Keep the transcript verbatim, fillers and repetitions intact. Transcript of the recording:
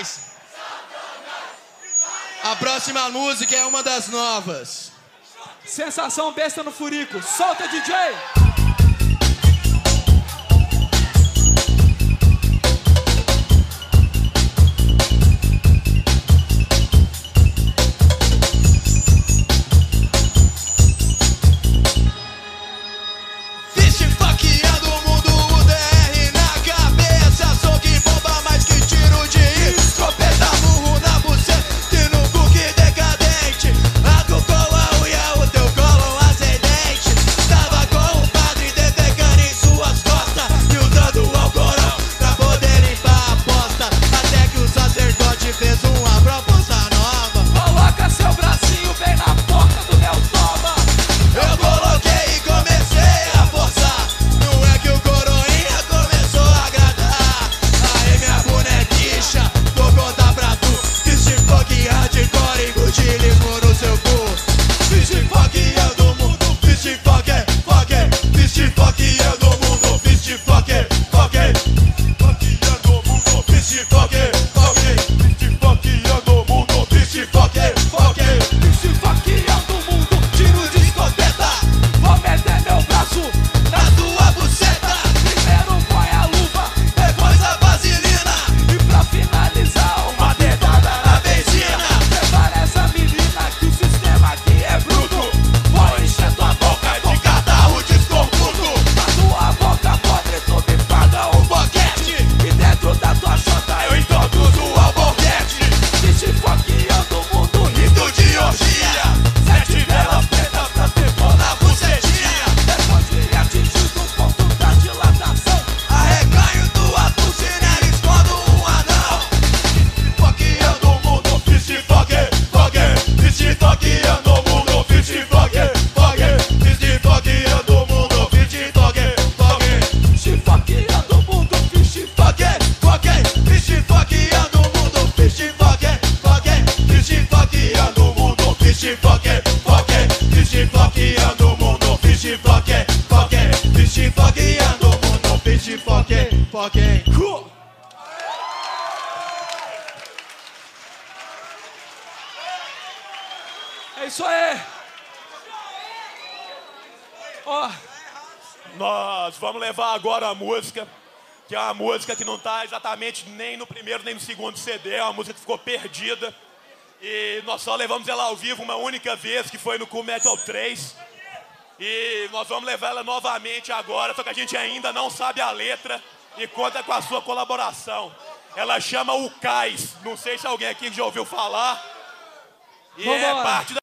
Satanás! A próxima música é uma das novas. Sensação besta no furico. Solta, D J! É isso aí! Ó, nós vamos levar agora a música, que é uma música que não está exatamente nem no primeiro nem no segundo C D, é uma música que ficou perdida. E nós só levamos ela ao vivo uma única vez, que foi no Cool Metal três. E nós vamos levar ela novamente agora, só que a gente ainda não sabe a letra e conta com a sua colaboração. Ela chama O Cais, não sei se alguém aqui já ouviu falar. E vambora. É parte da